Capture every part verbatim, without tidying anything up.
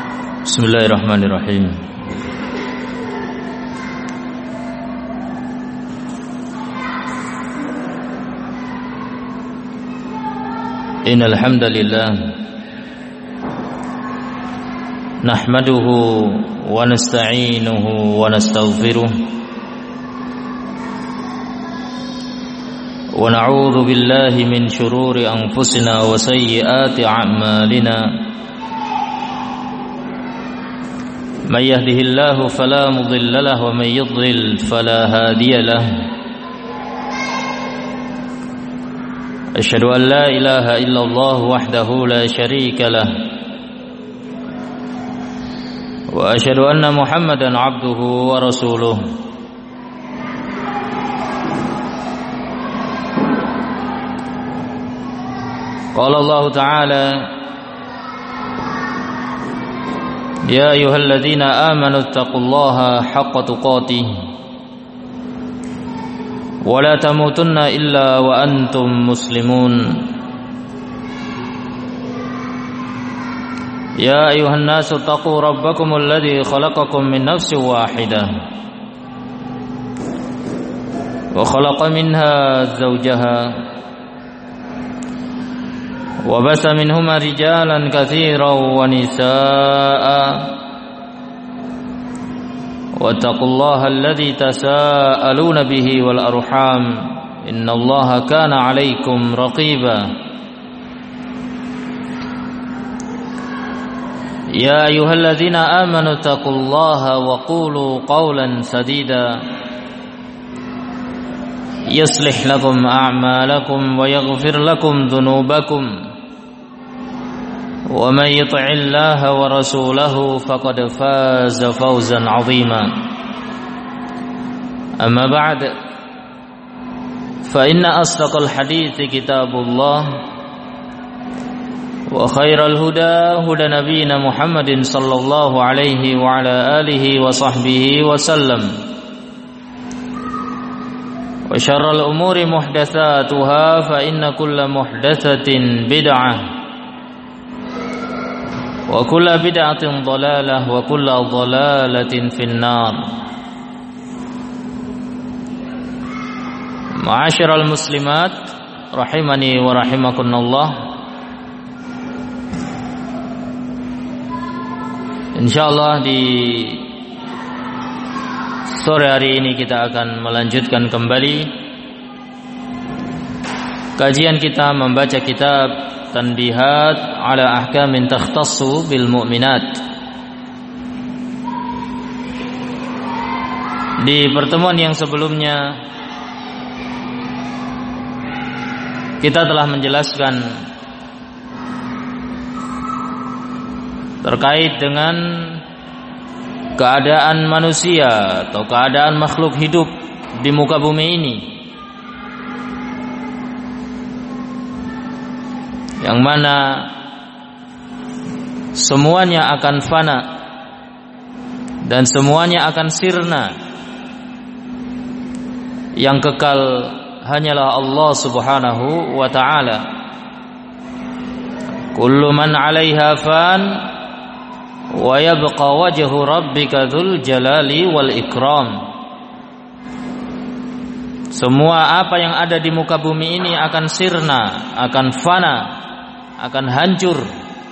Bismillahirrahmanirrahim. Innal hamdalillah nahmaduhu wa nasta'inuhu wa nastaghfiruh wa na'udzu billahi min shururi anfusina wa sayyiati a'malina. من يهده الله فلا مضل له ومن يضلل فلا هادي له أشهد أن لا إله إلا الله وحده لا شريك له وأشهد أن محمدا عبده ورسوله قال الله تعالى يا أيها الذين آمنوا اتقوا الله حق تقاته ولا تموتن إلا وأنتم مسلمون يا أيها الناس اتقوا ربكم الذي خلقكم من نفس واحدة وخلق منها زوجها وبث منهما رجالا كثيرا ونساء واتقوا الله الذي تساءلون به والأرحام إن الله كان عليكم رقيبا يا أيها الذين آمنوا اتقوا الله وقولوا قولا سديدا يصلح لكم أعمالكم ويغفر لكم ذنوبكم ومن يطع الله ورسوله فقد فاز فوزا عظيما أما بعد فإن أصدق الحديث كتاب الله وخير الهدى هدى نبينا محمد صلى الله عليه وعلى آله وصحبه وسلم وشر الأمور محدثاتها فإن كل محدثة بدعة وكل بدعة ضلالة وكل ضلالة في النار. Ma'asyiral muslimat rahimani wa rahimakumullah. Insyaallah di sore hari ini kita akan melanjutkan kembali kajian kita membaca kitab Tanbihat ala ahkamin takhtassu bil mu'minat. Di pertemuan yang sebelumnya kita telah menjelaskan terkait dengan keadaan manusia atau keadaan makhluk hidup di muka bumi ini, yang mana semuanya akan fana dan semuanya akan sirna. Yang kekal hanyalah Allah Subhanahu wa ta'ala. Kullu man 'alaiha fan wa yabqa wajhu rabbika dzul jalali wal ikram. Semua apa yang ada di muka bumi ini akan sirna, akan fana, akan hancur,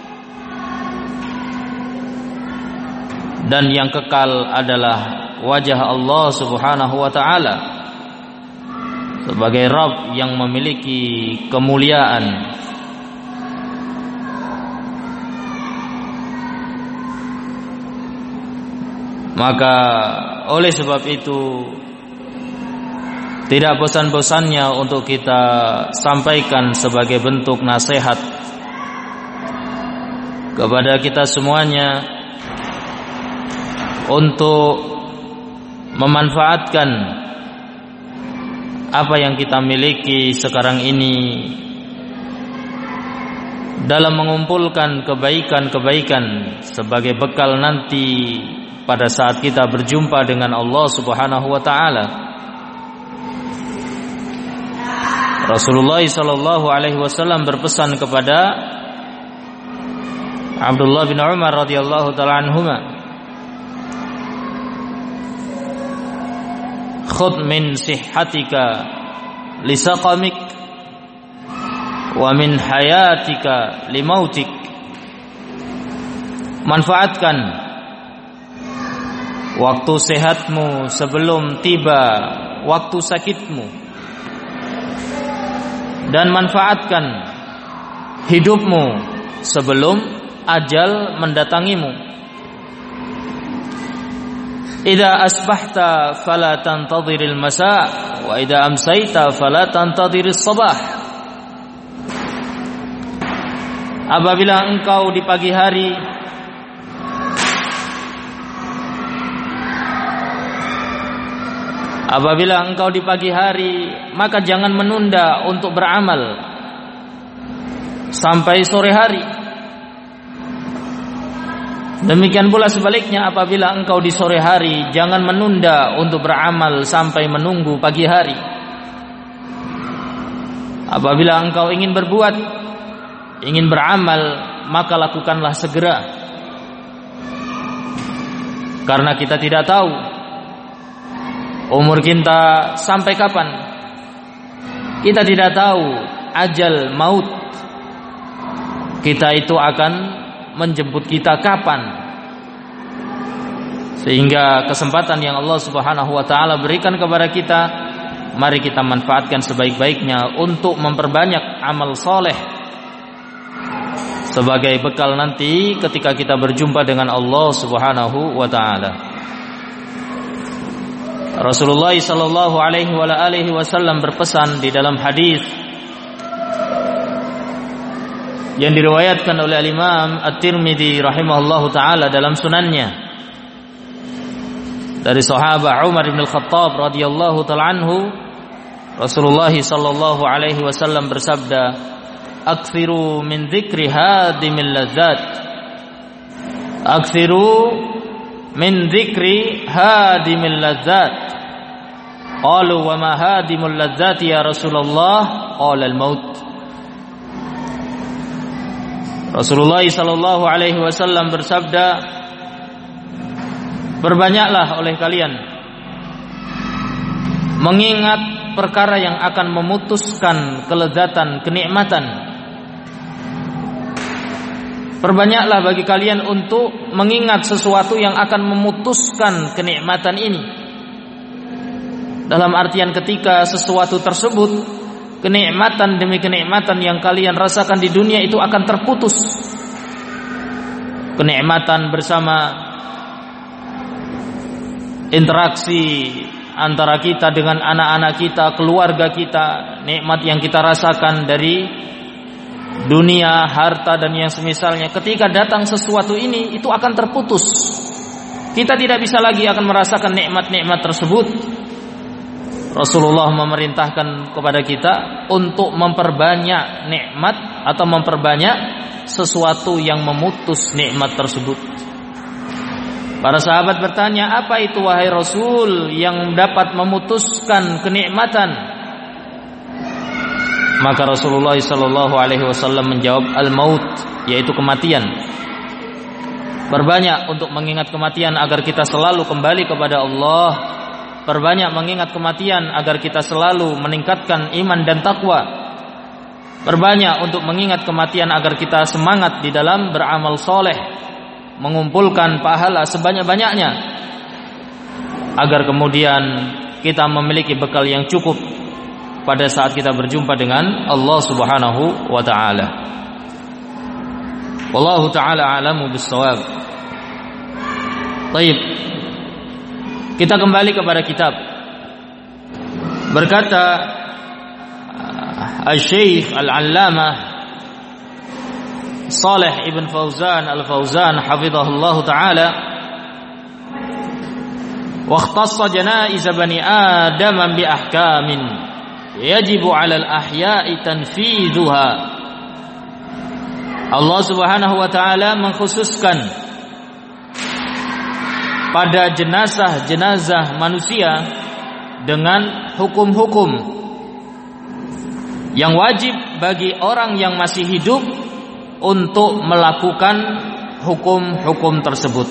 dan yang kekal adalah wajah Allah Subhanahu wa ta'ala sebagai Rabb yang memiliki kemuliaan. Maka oleh sebab itu tidak bosan-bosannya untuk kita sampaikan sebagai bentuk nasihat kepada kita semuanya untuk memanfaatkan apa yang kita miliki sekarang ini dalam mengumpulkan kebaikan-kebaikan sebagai bekal nanti pada saat kita berjumpa dengan Allah Subhanahu wa ta'ala. Rasulullah sallallahu alaihi wasallam berpesan kepada Abdullah bin Umar radhiyallahu taala anhuma, khudh min sihhatika li saqamik wa min hayatika li mautik. Manfaatkan waktu sehatmu sebelum tiba waktu sakitmu, dan manfaatkan hidupmu sebelum ajal mendatangimu. Idza asbahta fala tantadhiril masa wa idza amsayta fala tantadhiris sabah. Apabila engkau di pagi hari Apabila engkau di pagi hari, maka jangan menunda untuk beramal sampai sore hari. Demikian pula sebaliknya, apabila engkau di sore hari, jangan menunda untuk beramal sampai menunggu pagi hari. Apabila engkau ingin berbuat, ingin beramal, maka lakukanlah segera. Karena kita tidak tahu umur kita sampai kapan. Kita tidak tahu ajal maut kita itu akan menjemput kita kapan. Sehingga kesempatan yang Allah Subhanahu wa taala berikan kepada kita, mari kita manfaatkan sebaik-baiknya untuk memperbanyak amal soleh sebagai bekal nanti ketika kita berjumpa dengan Allah Subhanahu wa taala. Rasulullah sallallahu alaihi wa alihi wasallam berpesan di dalam hadis yang diriwayatkan oleh Imam At-Tirmidzi rahimahullahu taala dalam sunannya, dari sahabat Umar bin Al-Khattab radhiyallahu taala anhu, Rasulullah sallallahu alaihi wasallam bersabda, "Aktsiru min dzikri hadimil ladzat." Aktsiru min dzikri hadimil ladzat. Qalu wa ma hadimul ladzati ya Rasulullah? Qala al-maut. Rasulullah sallallahu alaihi wasallam bersabda, berbanyaklah oleh kalian mengingat perkara yang akan memutuskan kelezatan, kenikmatan. Perbanyaklah bagi kalian untuk mengingat sesuatu yang akan memutuskan kenikmatan ini. Dalam artian ketika sesuatu tersebut, kenikmatan demi kenikmatan yang kalian rasakan di dunia itu akan terputus. Kenikmatan bersama, interaksi antara kita dengan anak-anak kita, keluarga kita, nikmat yang kita rasakan dari dunia, harta dan yang semisalnya, ketika datang sesuatu ini itu akan terputus. Kita tidak bisa lagi akan merasakan nikmat-nikmat tersebut. Rasulullah memerintahkan kepada kita untuk memperbanyak nikmat atau memperbanyak sesuatu yang memutus nikmat tersebut. Para sahabat bertanya, apa itu wahai Rasul yang dapat memutuskan kenikmatan? Maka Rasulullah sallallahu alaihi wasallam menjawab, al-maut, yaitu kematian. Berbanyak untuk mengingat kematian agar kita selalu kembali kepada Allah. Berbanyak mengingat kematian agar kita selalu meningkatkan iman dan takwa. Berbanyak untuk mengingat kematian agar kita semangat di dalam beramal soleh, mengumpulkan pahala sebanyak-banyaknya, agar kemudian kita memiliki bekal yang cukup pada saat kita berjumpa dengan Allah Subhanahu wa taala. Wallahu taala a'lamu bis-shawab. Baik. Kita kembali kepada kitab. Berkata Al-Syekh Al-Allamah Shalih Ibn Fauzan Al-Fauzan hafizahullah taala, wa ikhtassa janaiz bani Adam bi ahkamin yajibu 'alal ahya'i tanfidhuha. Allah Subhanahu wa taala mengkhususkan pada jenazah-jenazah manusia dengan hukum-hukum yang wajib bagi orang yang masih hidup untuk melakukan hukum-hukum tersebut.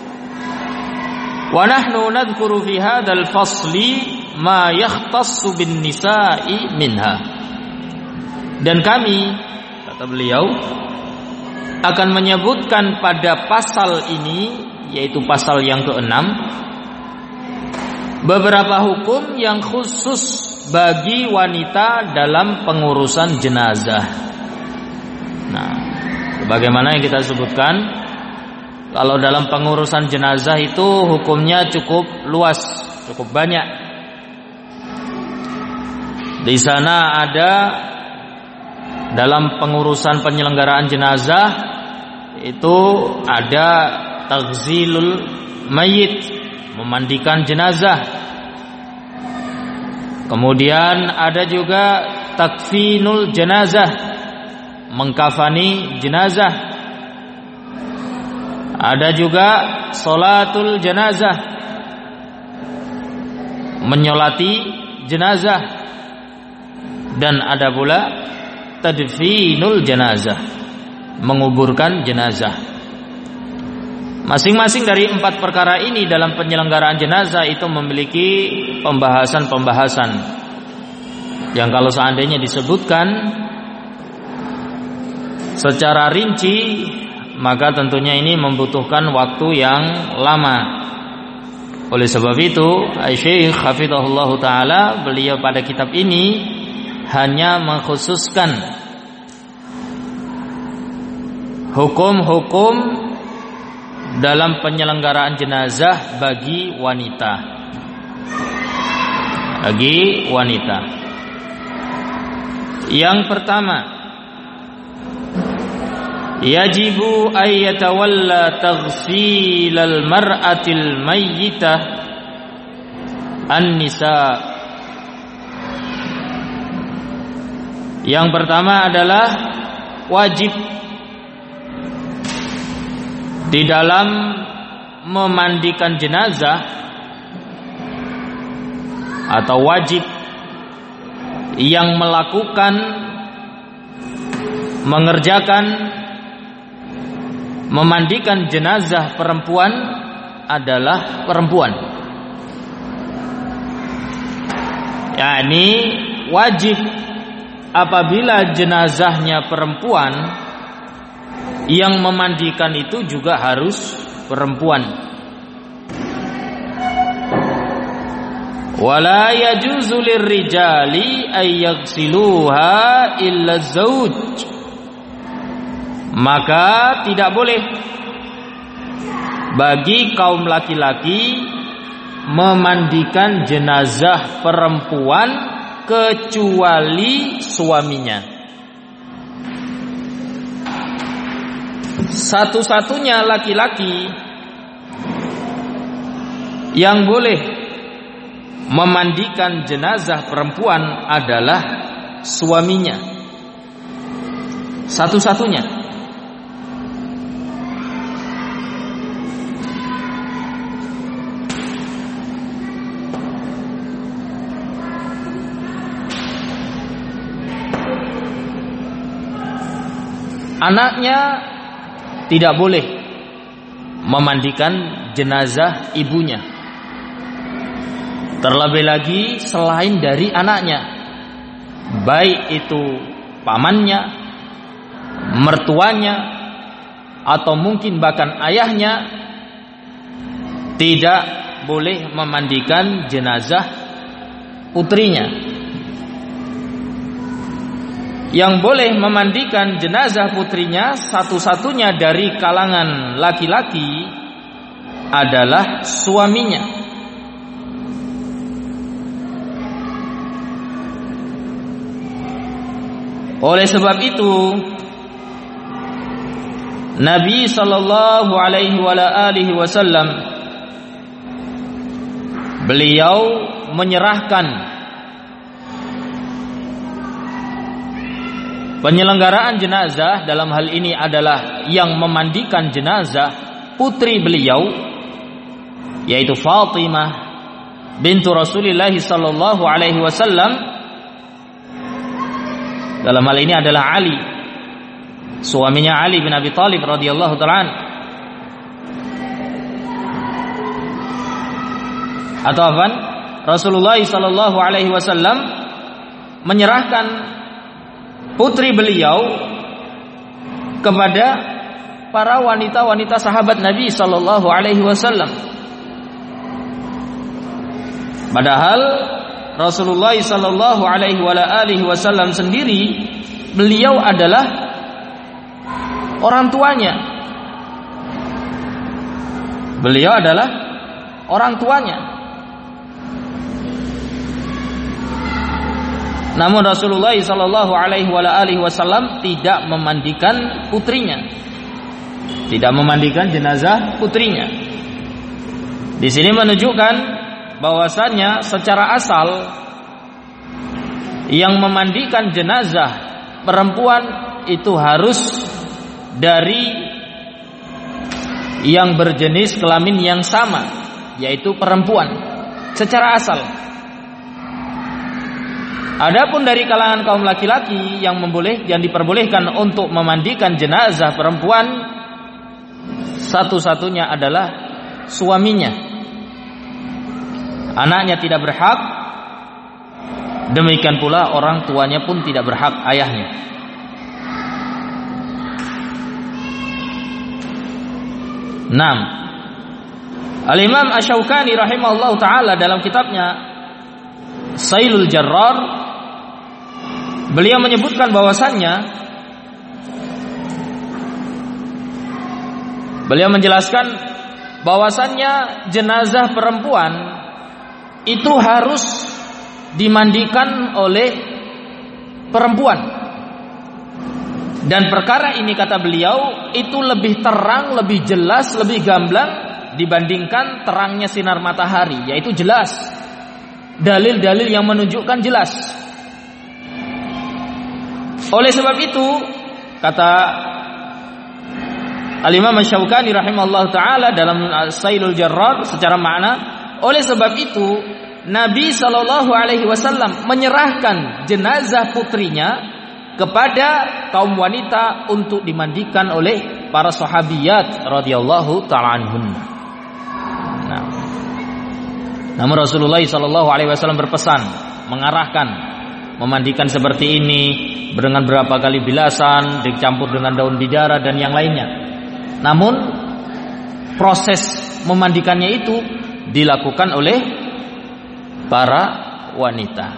Wa nahnu nadhkuru fi hadzal fasli ma yakhtassu bin nisa'i minha. Dan kami, kata beliau, akan menyebutkan pada pasal ini, yaitu pasal yang keenam, beberapa hukum yang khusus bagi wanita dalam pengurusan jenazah. Nah, bagaimana yang kita sebutkan, kalau dalam pengurusan jenazah itu hukumnya cukup luas, cukup banyak. Di sana ada dalam pengurusan penyelenggaraan jenazah itu ada taghzilul mayyit, memandikan jenazah. Kemudian ada juga takfinul jenazah, mengkafani jenazah. Ada juga sholatul jenazah, menyolati jenazah. Dan ada pula tadfinul jenazah, menguburkan jenazah. Masing-masing dari empat perkara ini dalam penyelenggaraan jenazah itu memiliki pembahasan-pembahasan yang kalau seandainya disebutkan secara rinci, maka tentunya ini membutuhkan waktu yang lama. Oleh sebab itu, Syekh hafizahullah taala, beliau pada kitab ini hanya mengkhususkan hukum-hukum dalam penyelenggaraan jenazah bagi wanita. Bagi wanita. Yang pertama, yajibu ay yatawalla taghsilal mar'atil mayyitah an-nisa. Yang pertama adalah wajib di dalam memandikan jenazah, atau wajib yang melakukan, mengerjakan, memandikan jenazah perempuan adalah perempuan. yakni wajib apabila jenazahnya perempuan, yang memandikan itu juga harus perempuan. Wala yajuzu lirrijali ay yaghsiluha illa zauj. Maka tidak boleh bagi kaum laki-laki memandikan jenazah perempuan kecuali suaminya. Satu-satunya laki-laki yang boleh memandikan jenazah perempuan adalah suaminya. Satu-satunya. Anaknya tidak boleh memandikan jenazah ibunya. Terlebih lagi selain dari anaknya, baik itu pamannya, mertuanya, atau mungkin bahkan ayahnya, tidak boleh memandikan jenazah putrinya. Yang boleh memandikan jenazah putrinya satu-satunya dari kalangan laki-laki adalah suaminya. Oleh sebab itu Nabi sallallahu alaihi wasallam beliau menyerahkan penyelenggaraan jenazah, dalam hal ini adalah yang memandikan jenazah putri beliau, yaitu Fatimah bintu Rasulullah sallallahu alaihi wasallam. Dalam hal ini adalah Ali suaminya Ali bin Abi Thalib radhiyallahu taala. Atau apa? Rasulullah sallallahu alaihi wasallam menyerahkan putri beliau kepada para wanita-wanita sahabat Nabi sallallahu alaihi wasallam. Padahal Rasulullah sallallahu alaihi wasallam sendiri, beliau adalah orang tuanya. Beliau adalah orang tuanya. Namun Rasulullah sallallahu alaihi wasallam tidak memandikan putrinya, tidak memandikan jenazah putrinya. Di sini menunjukkan bahwasannya secara asal yang memandikan jenazah perempuan itu harus dari yang berjenis kelamin yang sama, yaitu perempuan secara asal. Adapun dari kalangan kaum laki-laki yang memboleh yang diperbolehkan untuk memandikan jenazah perempuan, satu-satunya adalah suaminya. Anaknya tidak berhak, demikian pula orang tuanya pun tidak berhak, ayahnya. enam. Al-Imam Asy-Syaukani rahimahullahu taala dalam kitabnya Sailul Jarrar, beliau menyebutkan bahwasannya, beliau menjelaskan bahwasannya jenazah perempuan itu harus dimandikan oleh perempuan. Dan perkara ini, kata beliau, itu lebih terang, lebih jelas, lebih gamblang dibandingkan terangnya sinar matahari, yaitu jelas. Dalil-dalil yang menunjukkan jelas. Oleh sebab itu, kata Al-Imam Asy-Syaukani rahimahullah ta'ala dalam Sailul Jarrar secara makna, oleh sebab itu Nabi sallallahu alaihi wasallam menyerahkan jenazah putrinya kepada kaum wanita untuk dimandikan oleh para sahabiyat radhiyallahu ta'ala anhunna. Nah, namun Rasulullah sallallahu alaihi wasallam berpesan, mengarahkan memandikan seperti ini dengan berapa kali bilasan, dicampur dengan daun bidara dan yang lainnya. Namun proses memandikannya itu dilakukan oleh para wanita.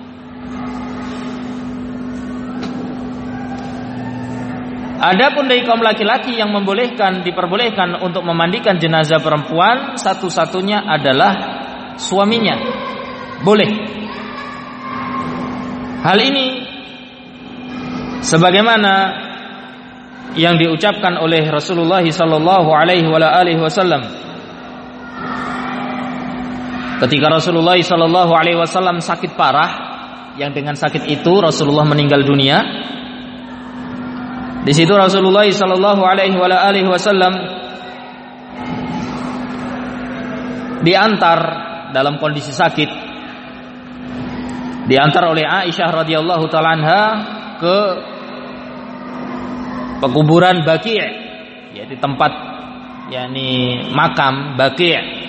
Adapun dari kaum laki-laki yang membolehkan, diperbolehkan untuk memandikan jenazah perempuan, satu-satunya adalah suaminya. Boleh. Hal ini sebagaimana yang diucapkan oleh Rasulullah sallallahu alaihi wasallam ketika Rasulullah sallallahu alaihi wasallam sakit parah, yang dengan sakit itu Rasulullah meninggal dunia. Di situ Rasulullah sallallahu alaihi wasallam diantar dalam kondisi sakit, diantar oleh Aisyah radhiyallahu taala anha ke pekuburan Baqi', yaitu tempat yakni makam Baqi'.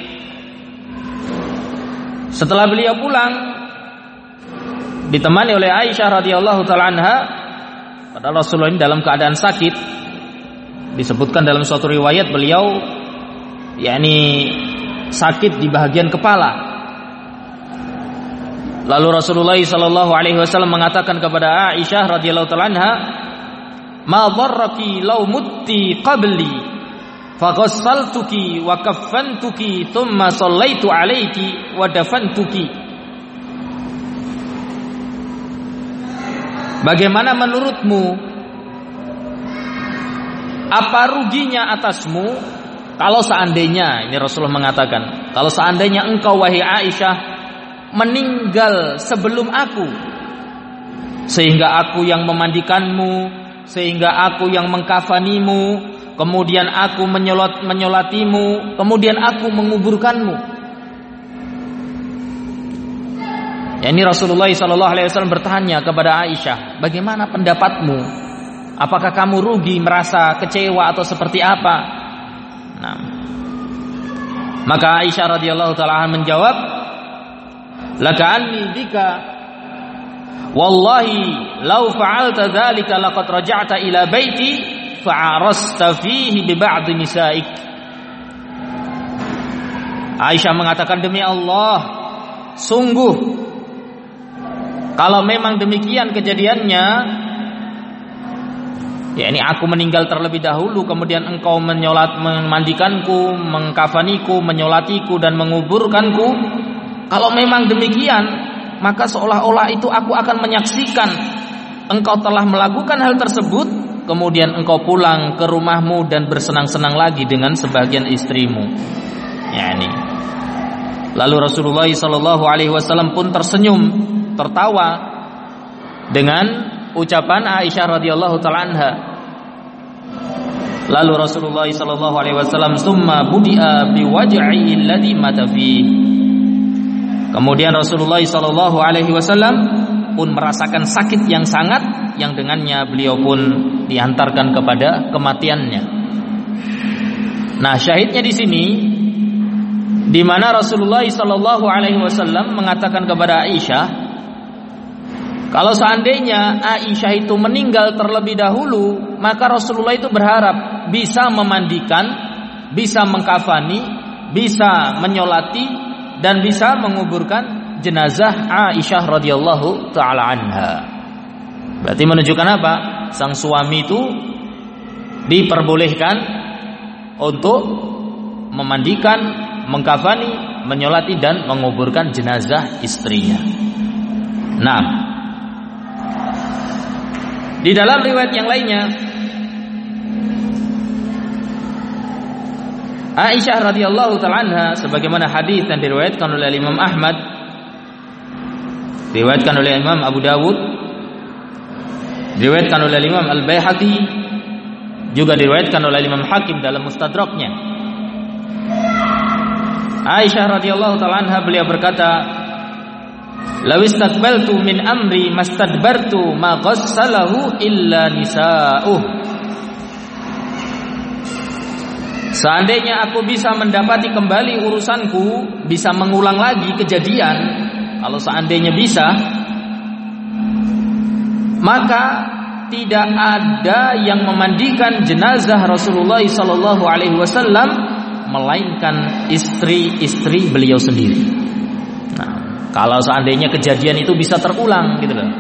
Setelah beliau pulang ditemani oleh Aisyah radhiyallahu taala anha, padahal Rasulullah ini dalam keadaan sakit. Disebutkan dalam suatu riwayat beliau yakni sakit di bagian kepala. Lalu Rasulullah sallallahu alaihi wasallam mengatakan kepada Aisyah radhiyallahu taala anha, "Ma dharraki law mutti qabli faghassaltuki wa kaffantuki thumma shallaitu alayki wa dafantuki." Bagaimana menurutmu, apa ruginya atasmu kalau seandainya, ini Rasulullah mengatakan, kalau seandainya engkau wahai Aisyah meninggal sebelum aku, sehingga aku yang memandikanmu, sehingga aku yang mengkafanimu, kemudian aku menyolat, menyolatimu, kemudian aku menguburkanmu. Ya, ini Rasulullah sallallahu alaihi wasallam bertanya kepada Aisyah, bagaimana pendapatmu Apakah kamu rugi, merasa kecewa atau seperti apa? Nah, maka Aisyah radhiyallahu taala menjawab, laka anni bika wallahi law fa'alta dzalika laqad raja'ta ila baiti fa'arasta fihi bi ba'd nisa'ik. Aisyah mengatakan, demi Allah, sungguh kalau memang demikian kejadiannya, ya ini aku meninggal terlebih dahulu, kemudian engkau menyolat, memandikanku, mengkafaniku, menyolatiku dan menguburkanku. Kalau memang demikian, maka seolah-olah itu aku akan menyaksikan engkau telah melakukan hal tersebut, kemudian engkau pulang ke rumahmu dan bersenang-senang lagi dengan sebagian istrimu. Ya ini. Lalu Rasulullah shallallahu alaihi wasallam pun tersenyum, tertawa dengan ucapan Aisyah radhiyallahu taala anha. Lalu Rasulullah sallallahu alaihi wasallam summa budi'a biwaj'i alladhi mata fihi. Kemudian Rasulullah sallallahu alaihi wasallam pun merasakan sakit yang sangat, yang dengannya beliau pun dihantarkan kepada kematiannya. Nah, syahidnya di sini di mana Rasulullah sallallahu alaihi wasallam mengatakan kepada Aisyah, kalau seandainya Aisyah itu meninggal terlebih dahulu, maka Rasulullah itu berharap bisa memandikan, bisa mengkafani, bisa menyolati, dan bisa menguburkan jenazah Aisyah radhiyallahu taala anha. Berarti menunjukkan apa? Sang suami itu diperbolehkan untuk memandikan, mengkafani, menyolati dan menguburkan jenazah istrinya. Nah, di dalam riwayat yang lainnya, Aisyah radhiyallahu taala anha, sebagaimana hadis yang diriwayatkan oleh Imam Ahmad, diriwayatkan oleh Imam Abu Dawud, diriwayatkan oleh Imam Al-Baihaqi, juga diriwayatkan oleh Imam Hakim dalam Mustadraknya. Aisyah radhiyallahu taala anha beliau berkata, "Law istaqbaltu min amri mastadbartu ma ghassalahu illa nisa'uh." Seandainya aku bisa mendapati kembali urusanku, bisa mengulang lagi kejadian, kalau seandainya bisa, maka tidak ada yang memandikan jenazah Rasulullah sallallahu alaihi wasallam melainkan istri-istri beliau sendiri. Nah, kalau seandainya kejadian itu bisa terulang, gitu loh.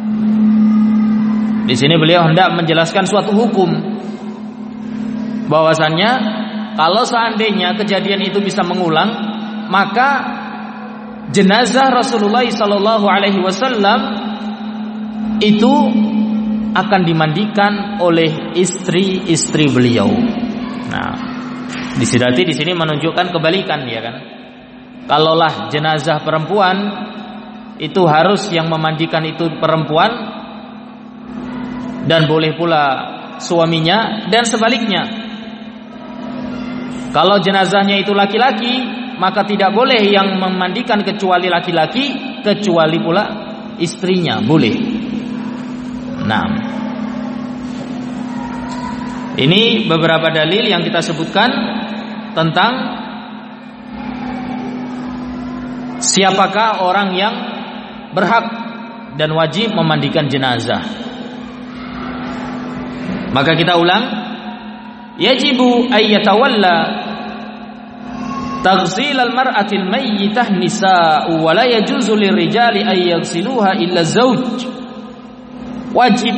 Di sini beliau hendak menjelaskan suatu hukum, bahwasannya kalau seandainya kejadian itu bisa mengulang, maka jenazah Rasulullah sallallahu alaihi wasallam itu akan dimandikan oleh istri-istri beliau. Nah, disidati di sini menunjukkan kebalikan, ya kan? Kalaulah jenazah perempuan itu harus yang memandikan itu perempuan dan boleh pula suaminya, dan sebaliknya. Kalau jenazahnya itu laki-laki, maka tidak boleh yang memandikan kecuali laki-laki, kecuali pula istrinya boleh. Nah, ini beberapa dalil yang kita sebutkan tentang siapakah orang yang berhak dan wajib memandikan jenazah. Maka kita ulang, yajibu ayyatawalla taghsil al-mar'ati al-mayyitah nisa'u wa la yajuzu lirijali ay yaghsiluha illa zawj. Wajib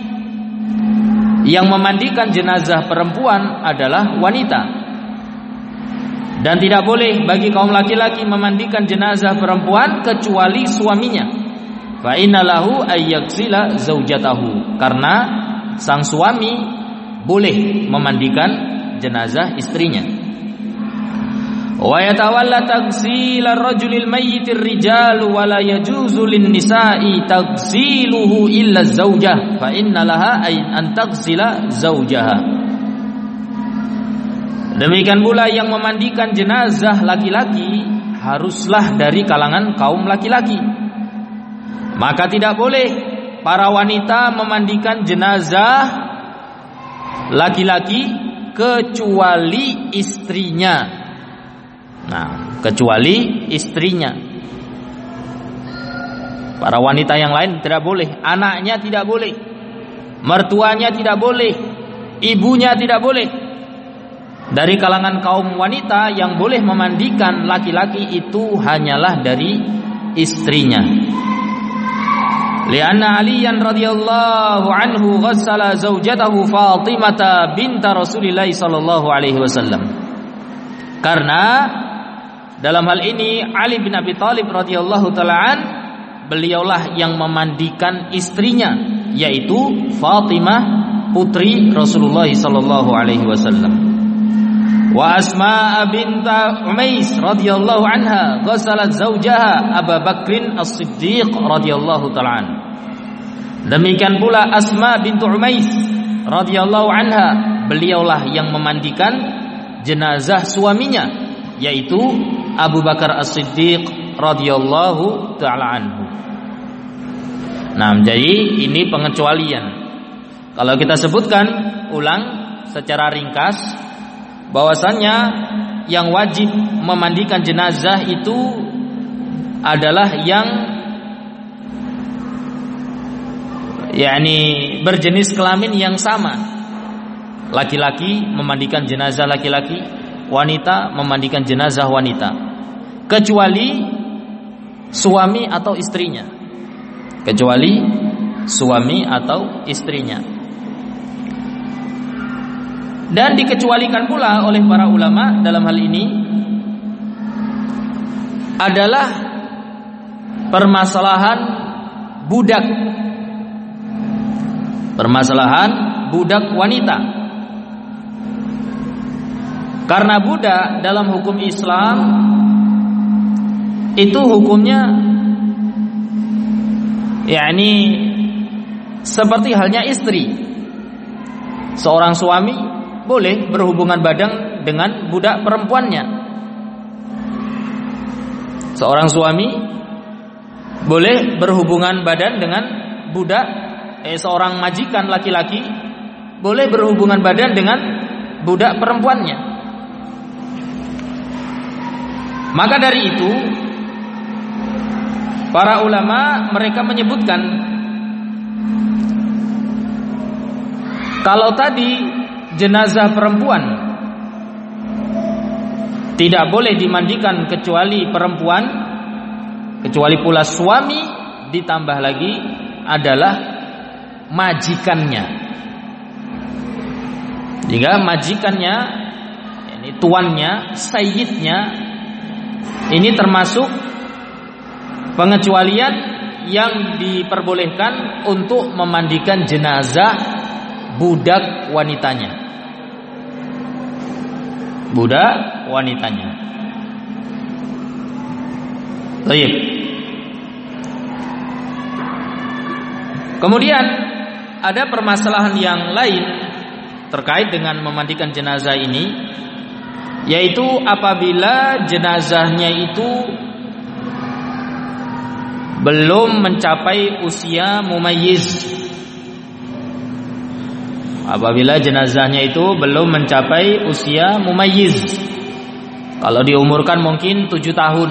yang memandikan jenazah perempuan adalah wanita, dan tidak boleh bagi kaum laki-laki memandikan jenazah perempuan kecuali suaminya. Fa innalahu ay yaghsila zawjatahu, karena sang suami boleh memandikan jenazah istrinya. Wa yatawalla taghsil ar-rajulil mayyitir rijal wa la yajuzu lin-nisa'i taghsiluhu illa az-zawjah fa inna laha an taghsila zawjaha. Demikian pula yang memandikan jenazah laki-laki haruslah dari kalangan kaum laki-laki. Maka tidak boleh para wanita memandikan jenazah laki-laki kecuali istrinya. Nah, kecuali istrinya. Para wanita yang lain tidak boleh, anaknya tidak boleh, mertuanya tidak boleh, ibunya tidak boleh. Dari kalangan kaum wanita yang boleh memandikan laki-laki itu hanyalah dari istrinya. Lianna Aliyan radhiyallahu anhu ghassala zaujatahu Fatimah binta Rasulillah sallallahu alaihi wasallam. Karena dalam hal ini Ali bin Abi Thalib radhiyallahu taala an, beliaulah yang memandikan istrinya, yaitu Fatimah putri Rasulullah sallallahu alaihi wasallam. Wa Asma binta Umais radhiyallahu anha ghasalat zaujaha Abu Bakrin As-Siddiq radhiyallahu ta'ala an. Demikian pula Asma bintu Umais radhiyallahu anha, beliaulah yang memandikan jenazah suaminya, yaitu Abu Bakar As-Siddiq radhiyallahu ta'ala anhu. Nah, jadi ini pengecualian. Kalau kita sebutkan ulang secara ringkas, bahwasannya yang wajib memandikan jenazah itu adalah yang yakni berjenis kelamin yang sama. Laki-laki memandikan jenazah laki-laki, wanita memandikan jenazah wanita, kecuali suami atau istrinya. Kecuali suami atau istrinya. Dan dikecualikan pula oleh para ulama dalam hal ini adalah permasalahan budak. Permasalahan budak wanita. Karena budak dalam hukum Islam itu hukumnya yakni seperti halnya istri. Seorang suami boleh berhubungan badan dengan budak perempuannya. Seorang suami boleh berhubungan badan dengan budak eh, seorang majikan laki-laki boleh berhubungan badan dengan budak perempuannya. Maka dari itu para ulama mereka menyebutkan kalau tadi jenazah perempuan tidak boleh dimandikan kecuali perempuan, kecuali pula suami, ditambah lagi adalah majikannya. Jika majikannya, ini tuannya, sayyidnya, ini termasuk pengecualian yang diperbolehkan untuk memandikan jenazah budak wanitanya. Budak wanitanya. Baik. Kemudian ada permasalahan yang lain terkait dengan memandikan jenazah ini, yaitu apabila jenazahnya itu belum mencapai usia mumayyiz. Apabila jenazahnya itu belum mencapai usia mumayyiz. Kalau diumurkan mungkin tujuh tahun.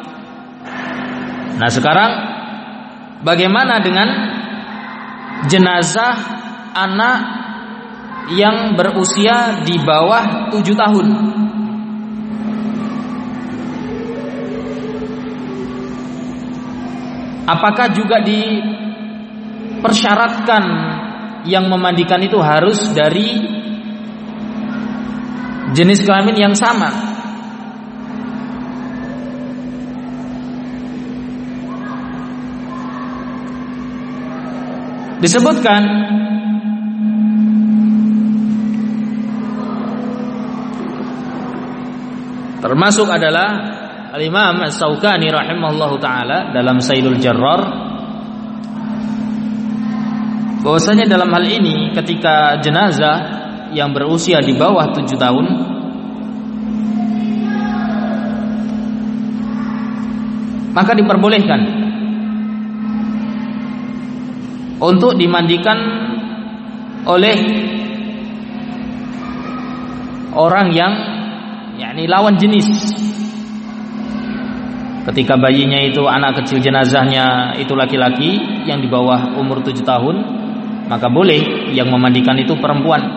Nah, sekarang bagaimana dengan jenazah anak yang berusia di bawah tujuh tahun? Apakah juga dipersyaratkan yang memandikan itu harus dari jenis kelamin yang sama? Disebutkan termasuk adalah Al-Imam As-Sawqani rahimahullahu taala dalam Sailul Jarrar, bahwasanya dalam hal ini ketika jenazah yang berusia di bawah tujuh tahun maka diperbolehkan untuk dimandikan oleh orang yang yakni lawan jenis. Ketika bayinya itu anak kecil, jenazahnya itu laki-laki yang di bawah umur tujuh tahun, maka boleh yang memandikan itu perempuan.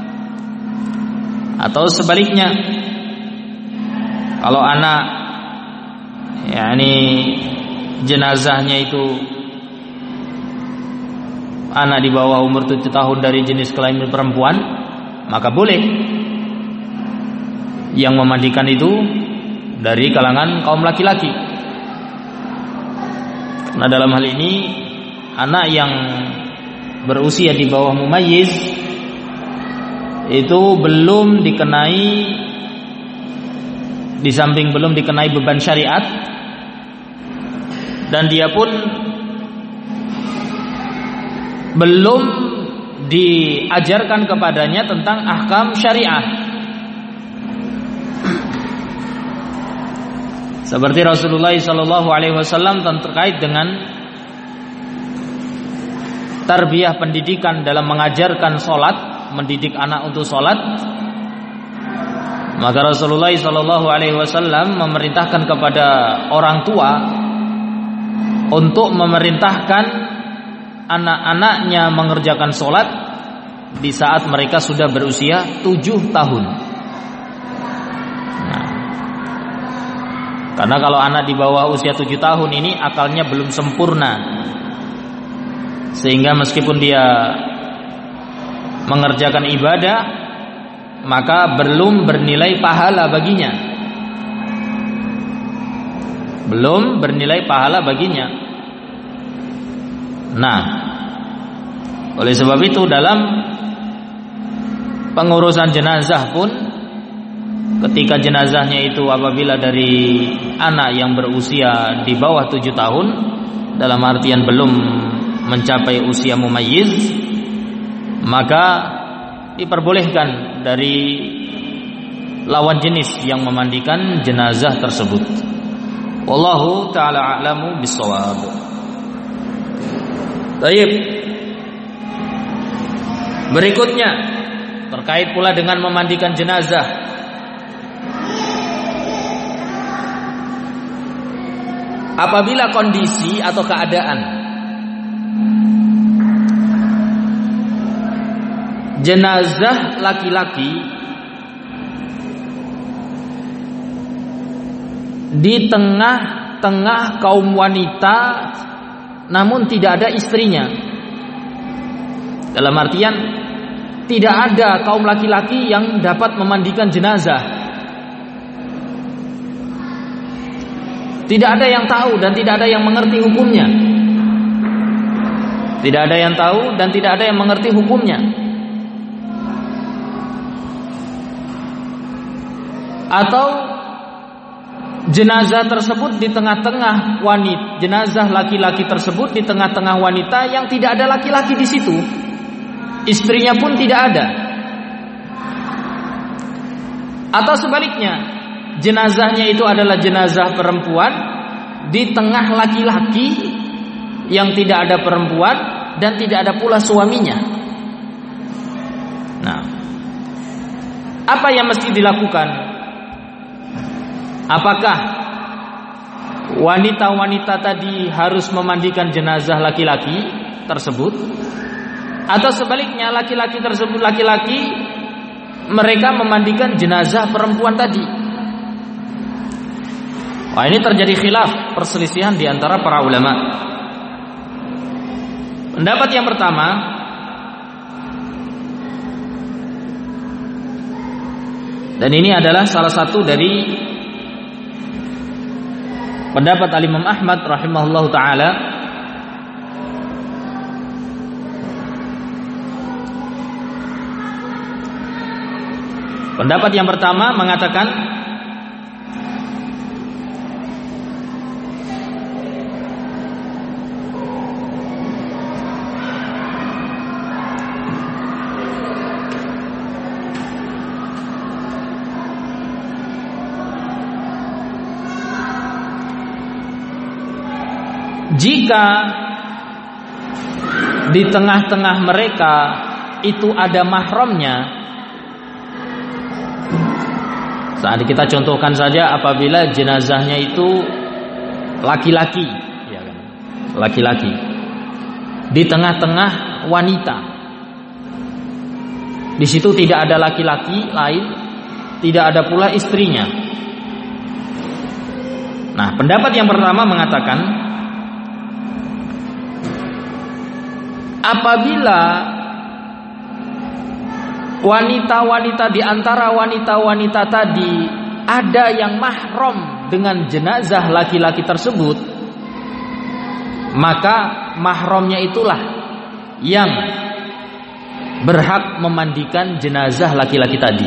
Atau sebaliknya, kalau anak yakni jenazahnya itu anak di bawah umur tujuh tahun dari jenis kelamin perempuan, maka boleh yang memandikan itu dari kalangan kaum laki-laki. Nah, dalam hal ini anak yang berusia di bawah mumayyiz itu belum dikenai, di samping belum dikenai beban syariat, dan dia pun belum diajarkan kepadanya tentang ahkam syariah. Seperti Rasulullah sallallahu alaihi wasallam terkait dengan tarbiyah pendidikan dalam mengajarkan solat, mendidik anak untuk solat, maka Rasulullah sallallahu alaihi wasallam memerintahkan kepada orang tua untuk memerintahkan anak-anaknya mengerjakan solat di saat mereka sudah berusia tujuh tahun. Karena kalau anak di bawah usia tujuh tahun ini akalnya belum sempurna, sehingga meskipun dia mengerjakan ibadah maka belum bernilai pahala baginya. Belum bernilai pahala baginya. Nah, oleh sebab itu dalam pengurusan jenazah pun, ketika jenazahnya itu apabila dari anak yang berusia di bawah tujuh tahun, dalam artian belum mencapai usia mumayyiz, maka diperbolehkan dari lawan jenis yang memandikan jenazah tersebut. Wallahu ta'ala a'lamu bis-shawab. Baik. Berikutnya terkait pula dengan memandikan jenazah. Apabila kondisi atau keadaan jenazah laki-laki di tengah-tengah kaum wanita namun tidak ada istrinya, dalam artian tidak ada kaum laki-laki yang dapat memandikan jenazah, tidak ada yang tahu dan tidak ada yang mengerti hukumnya. Tidak ada yang tahu dan tidak ada yang mengerti hukumnya. Atau jenazah tersebut di tengah-tengah wanita, jenazah laki-laki tersebut di tengah-tengah wanita yang tidak ada laki-laki di situ, istrinya pun tidak ada. Atau sebaliknya, jenazahnya itu adalah jenazah perempuan di tengah laki-laki yang tidak ada perempuan dan tidak ada pula suaminya. Nah, apa yang mesti dilakukan? Apakah wanita-wanita tadi harus memandikan jenazah laki-laki tersebut, atau sebaliknya laki-laki tersebut laki-laki mereka memandikan jenazah perempuan tadi? Wah, ini terjadi khilaf, perselisihan di antara para ulama. Pendapat yang pertama, dan ini adalah salah satu dari pendapat Al-Imam Ahmad rahimahullahu taala, pendapat yang pertama mengatakan jika di tengah-tengah mereka itu ada mahramnya, Saat kita contohkan saja apabila jenazahnya itu laki-laki, ya kan? Laki-laki di tengah-tengah wanita. Di situ tidak ada laki-laki lain, tidak ada pula istrinya. Nah, pendapat yang pertama mengatakan apabila wanita-wanita di antara wanita-wanita tadi ada yang mahram dengan jenazah laki-laki tersebut, maka mahramnya itulah yang berhak memandikan jenazah laki-laki tadi.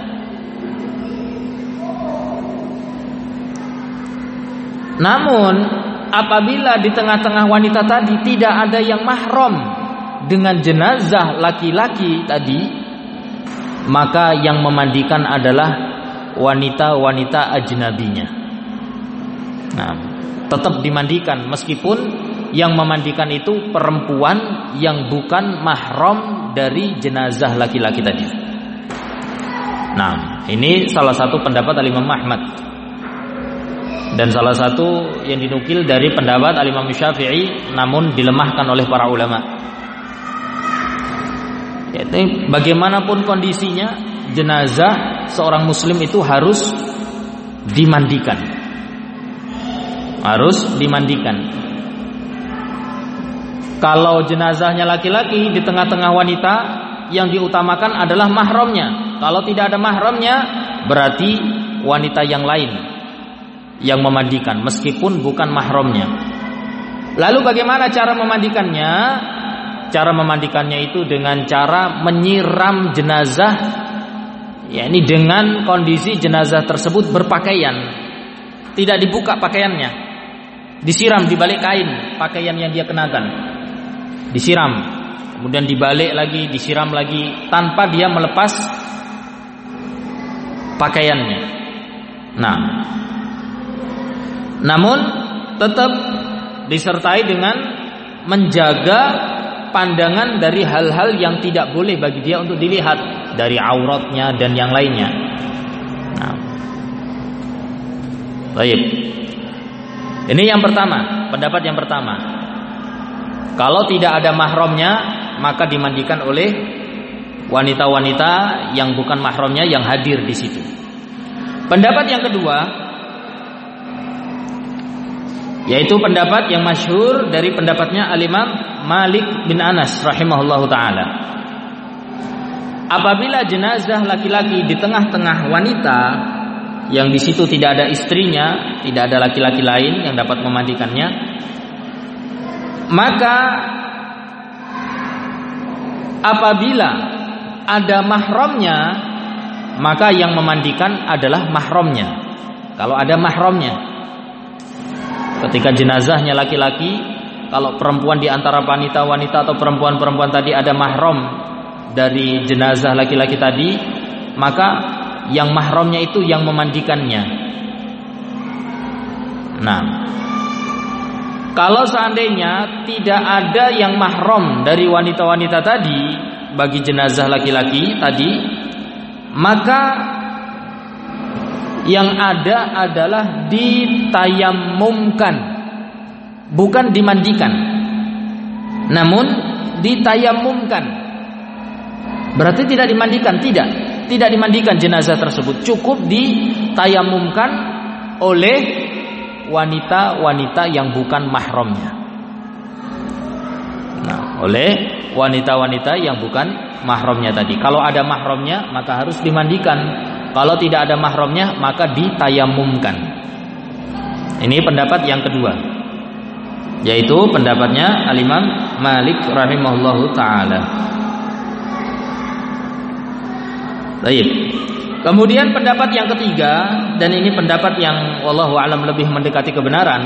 Namun apabila di tengah-tengah wanita tadi tidak ada yang mahram dengan jenazah laki-laki tadi, maka yang memandikan adalah wanita-wanita ajnabinya. Nah, tetap dimandikan meskipun yang memandikan itu perempuan yang bukan mahram dari jenazah laki-laki tadi. Nah, ini salah satu pendapat Al-Imam Ahmad dan salah satu yang dinukil dari pendapat Al-Imam Syafi'i, namun dilemahkan oleh para ulama. Yaitu bagaimanapun kondisinya, jenazah seorang muslim itu harus dimandikan. Harus dimandikan. Kalau jenazahnya laki-laki di tengah-tengah wanita, yang diutamakan adalah mahramnya. Kalau tidak ada mahramnya, berarti wanita yang lain yang memandikan meskipun bukan mahramnya. Lalu bagaimana cara memandikannya? Cara memandikannya itu dengan cara menyiram jenazah, yakni dengan kondisi jenazah tersebut berpakaian, tidak dibuka pakaiannya, disiram di balik kain pakaian yang dia kenakan, disiram, kemudian dibalik lagi, disiram lagi, tanpa dia melepas pakaiannya. Nah, namun tetap disertai dengan menjaga pandangan dari hal-hal yang tidak boleh bagi dia untuk dilihat, dari auratnya dan yang lainnya. Nah, baik. Ini yang pertama, pendapat yang pertama. Kalau tidak ada mahramnya, maka dimandikan oleh wanita-wanita yang bukan mahramnya yang hadir di situ. Pendapat yang kedua, yaitu pendapat yang masyhur dari pendapatnya Al-Imam Malik bin Anas rahimahullahu taala. Apabila jenazah laki-laki di tengah-tengah wanita yang di situ tidak ada istrinya, tidak ada laki-laki lain yang dapat memandikannya, maka apabila ada mahramnya, maka yang memandikan adalah mahramnya. Kalau ada mahramnya, ketika jenazahnya laki-laki, kalau perempuan di antara wanita-wanita atau perempuan-perempuan tadi ada mahram dari jenazah laki-laki tadi, maka yang mahramnya itu yang memandikannya. Nah, kalau seandainya tidak ada yang mahram dari wanita-wanita tadi bagi jenazah laki-laki tadi, maka yang ada adalah ditayamumkan, bukan dimandikan, namun ditayamumkan. Berarti tidak dimandikan, tidak, tidak dimandikan jenazah tersebut, cukup ditayamumkan oleh wanita-wanita yang bukan mahramnya. Nah, oleh wanita-wanita yang bukan mahramnya tadi. Kalau ada mahramnya, maka harus dimandikan. Kalau tidak ada mahramnya, maka ditayamumkan. Ini pendapat yang kedua, yaitu pendapatnya Al-Imam Malik rahimahullahu taala. Baik. Kemudian pendapat yang ketiga, dan ini pendapat yang wallahu alam lebih mendekati kebenaran.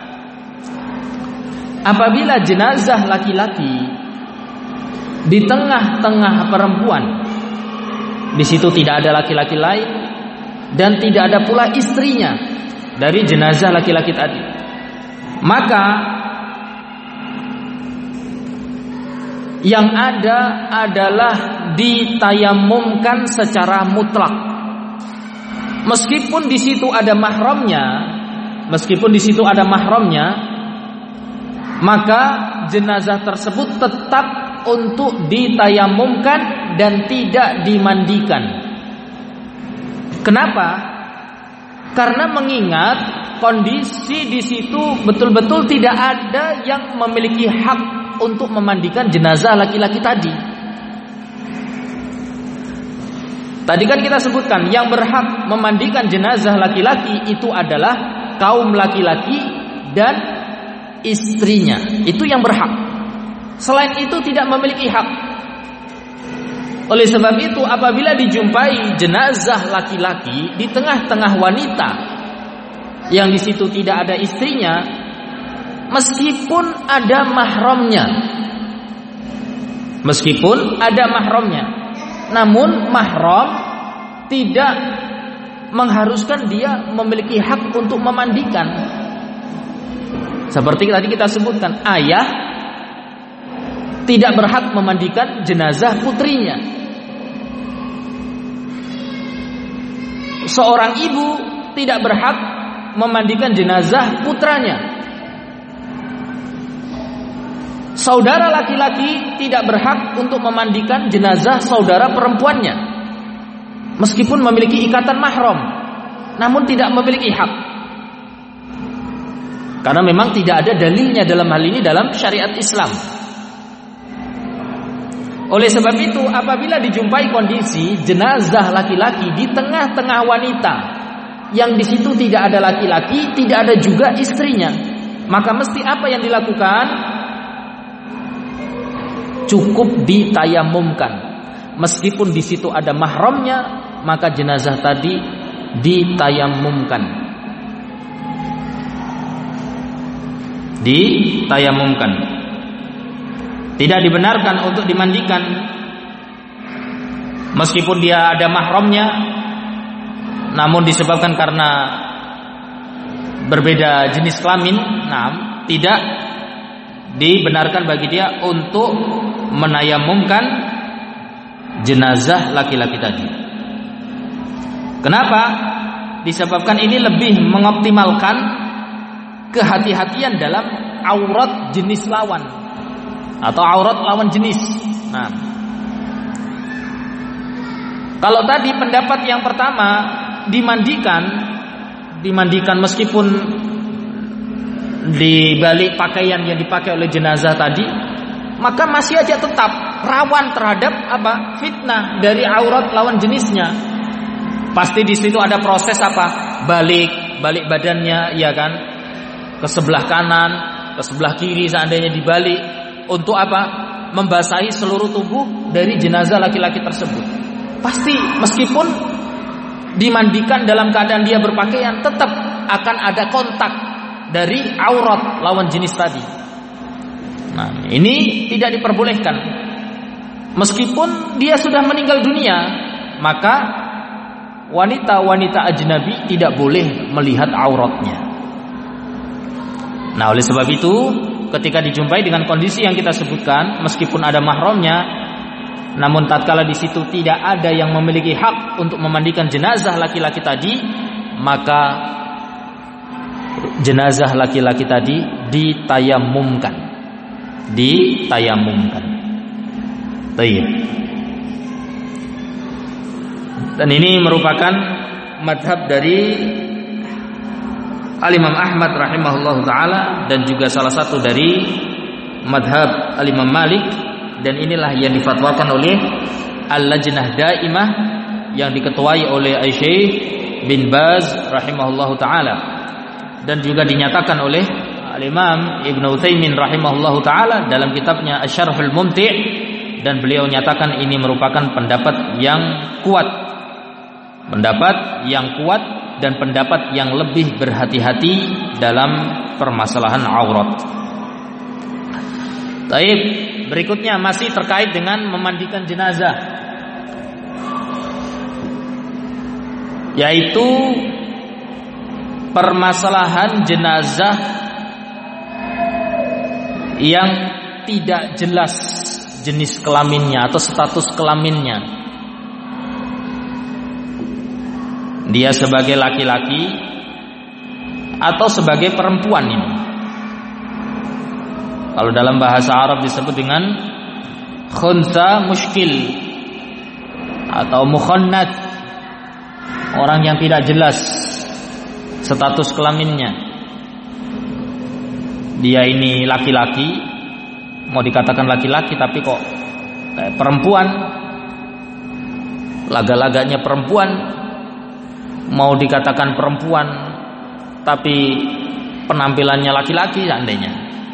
Apabila jenazah laki-laki di tengah-tengah perempuan, di situ tidak ada laki-laki lain dan tidak ada pula istrinya dari jenazah laki-laki tadi, maka yang ada adalah ditayamumkan secara mutlak. meskipun di situ ada mahramnya, meskipun di situ ada mahramnya, maka jenazah tersebut tetap untuk ditayamumkan dan tidak dimandikan. Kenapa? Karena mengingat kondisi di situ betul-betul tidak ada yang memiliki hak untuk memandikan jenazah laki-laki tadi. Tadi kan kita sebutkan yang berhak memandikan jenazah laki-laki itu adalah kaum laki-laki dan istrinya. Itu yang berhak. Selain itu tidak memiliki hak. Oleh sebab itu apabila dijumpai jenazah laki-laki di tengah-tengah wanita yang di situ tidak ada istrinya, meskipun ada mahramnya, meskipun ada mahramnya, namun mahram tidak mengharuskan dia memiliki hak untuk memandikan. Seperti tadi kita sebutkan, ayah tidak berhak memandikan jenazah putrinya. Seorang ibu tidak berhak memandikan jenazah putranya. Saudara laki-laki tidak berhak untuk memandikan jenazah saudara perempuannya, meskipun memiliki ikatan mahram, namun tidak memiliki hak. Karena memang tidak ada dalilnya dalam hal ini dalam syariat Islam. Oleh sebab itu apabila dijumpai kondisi jenazah laki-laki di tengah-tengah wanita yang di situ tidak ada laki-laki, tidak ada juga istrinya, maka mesti apa yang dilakukan? Cukup ditayamumkan. Meskipun di situ ada mahramnya, maka jenazah tadi ditayamumkan. Ditayamumkan. Tidak dibenarkan untuk dimandikan meskipun dia ada mahramnya, namun disebabkan karena berbeda jenis kelamin, nah, tidak dibenarkan bagi dia untuk menayamumkan jenazah laki-laki tadi. Kenapa? Disebabkan ini lebih mengoptimalkan kehati-hatian dalam aurat jenis lawan atau aurat lawan jenis. Nah, kalau tadi pendapat yang pertama dimandikan, dimandikan meskipun di balik pakaian yang dipakai oleh jenazah tadi, maka masih aja tetap rawan terhadap apa? Fitnah dari aurat lawan jenisnya. Pasti di situ ada proses apa? Balik, balik badannya, ya kan? Ke sebelah kanan, ke sebelah kiri seandainya dibalik. Untuk apa? Membasahi seluruh tubuh dari jenazah laki-laki tersebut. Pasti meskipun dimandikan dalam keadaan dia berpakaian, tetap akan ada kontak dari aurat lawan jenis tadi. Nah, ini tidak diperbolehkan. Meskipun dia sudah meninggal dunia, maka wanita-wanita ajnabi tidak boleh melihat auratnya. Nah, oleh sebab itu ketika dijumpai dengan kondisi yang kita sebutkan, meskipun ada mahramnya, namun tatkala di situ tidak ada yang memiliki hak untuk memandikan jenazah laki-laki tadi, maka jenazah laki-laki tadi ditayamumkan, ditayamumkan. Baik. Dan ini merupakan madhab dari Al-Imam Ahmad rahimahullahu ta'ala dan juga salah satu dari madhab Al-Imam Malik, dan inilah yang difatwakan oleh Al-Lajnah Daimah yang diketuai oleh Syekh bin Baz rahimahullahu ta'ala, dan juga dinyatakan oleh Al-Imam Ibn Utsaimin rahimahullahu ta'ala dalam kitabnya Asy-Syarhul Mumti', dan beliau nyatakan ini merupakan pendapat yang kuat, pendapat yang kuat dan pendapat yang lebih berhati-hati dalam permasalahan aurat. Baik, berikutnya masih terkait dengan memandikan jenazah, yaitu permasalahan jenazah yang tidak jelas jenis kelaminnya atau status kelaminnya. dia sebagai laki-laki atau sebagai perempuan ini. Kalau dalam bahasa Arab disebut dengan khunsa muskil atau mukhannats, orang yang tidak jelas status kelaminnya. Dia ini laki-laki, mau dikatakan laki-laki tapi kok kayak perempuan, laga-laganya perempuan. Mau dikatakan perempuan tapi penampilannya laki-laki seandainya.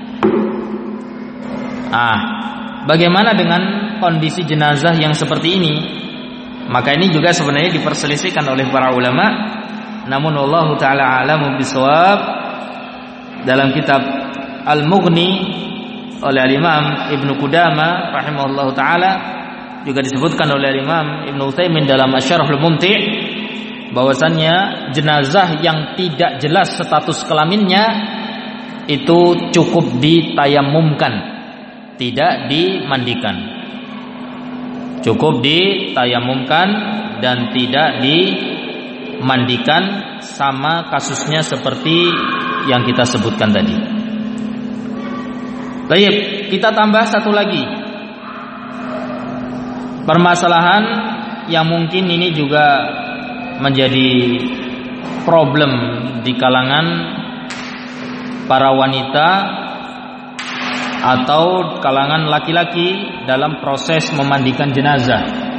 Ah, bagaimana dengan kondisi jenazah yang seperti ini? Maka ini juga sebenarnya diperselisihkan oleh para ulama. Namun Allah Ta'ala a'lamu bishawab. Dalam kitab Al-Mughni oleh Imam Ibnu Qudamah rahimahullahu taala, juga disebutkan oleh Imam Ibnu Utsaimin dalam Asy-Syarhul Mumti', bahwasannya jenazah yang tidak jelas status kelaminnya itu cukup ditayamumkan, tidak dimandikan. Cukup ditayamumkan dan tidak dimandikan, sama kasusnya seperti yang kita sebutkan tadi. Baik, kita tambah satu lagi permasalahan yang mungkin ini juga menjadi problem di kalangan para wanita atau kalangan laki-laki dalam proses memandikan jenazah,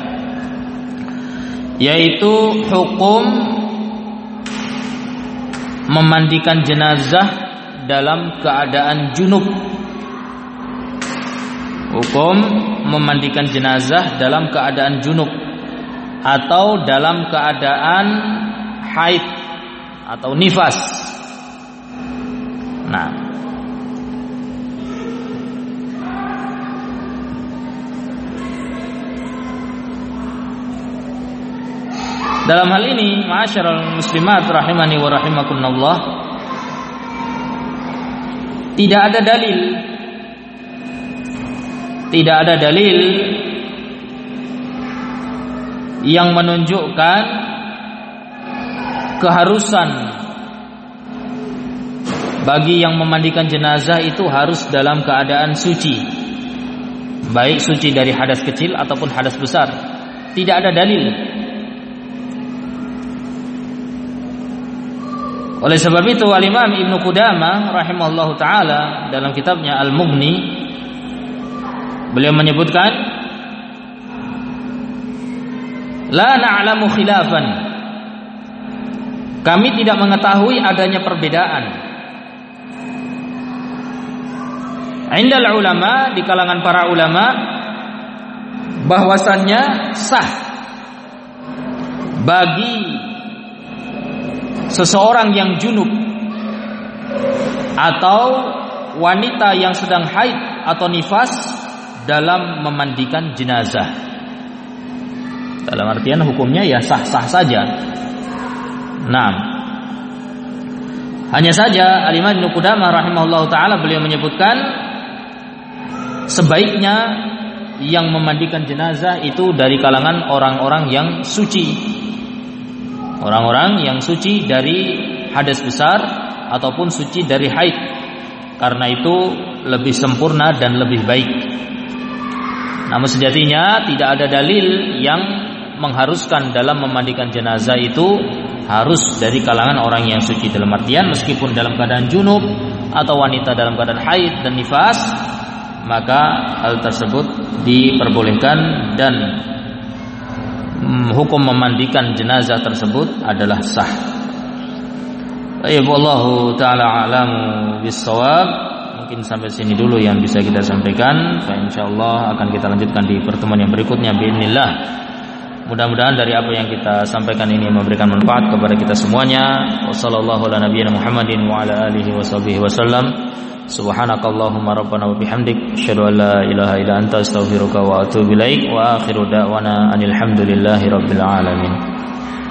yaitu hukum memandikan jenazah dalam keadaan junub. Hukum memandikan jenazah dalam keadaan junub atau dalam keadaan haid atau nifas. Nah, dalam hal ini, ma'asyiral muslimat rahimani wa rahimakumullah, tidak ada dalil tidak ada dalil yang menunjukkan keharusan bagi yang memandikan jenazah itu harus dalam keadaan suci, baik suci dari hadas kecil ataupun hadas besar. Tidak ada dalil. Oleh sebab itu Al-Imam Ibnu Qudamah rahimahullahu taala dalam kitabnya Al-Mughni, beliau menyebutkan, la na'lamu khilafan, kami tidak mengetahui adanya perbedaan indal ulama, di kalangan para ulama, bahwasannya sah bagi seseorang yang junub atau wanita yang sedang haid atau nifas dalam memandikan jenazah. Dalam artian hukumnya ya sah-sah saja. Nah, hanya saja Al-Imam Ibnu Qudamah rahimahullahu taala beliau menyebutkan sebaiknya yang memandikan jenazah itu dari kalangan orang-orang yang suci. Orang-orang yang suci dari hadas besar ataupun suci dari haid. Karena itu lebih sempurna dan lebih baik. Namun sejatinya tidak ada dalil yang mengharuskan dalam memandikan jenazah itu harus dari kalangan orang yang suci. Dalam artian meskipun dalam keadaan junub atau wanita dalam keadaan haid dan nifas, maka hal tersebut diperbolehkan dan hmm, hukum memandikan jenazah tersebut adalah sah. Baik, wallahu taala a'lamu bis-shawab. Mungkin sampai sini dulu yang bisa kita sampaikan. Insyaallah akan kita lanjutkan di pertemuan yang berikutnya biidznillah. Mudah-mudahan dari apa yang kita sampaikan ini memberikan manfaat kepada kita semuanya. Wassallallahu ala nabiyyina Muhammadin wa ala alihi washabihi wasallam. Subhanakallahumma rabbana wa bihamdik, asyhadu an la ilaha illa anta, astaghfiruka wa atubu ilaik. Wa akhiru da'wana anil hamdulillahi rabbil alamin.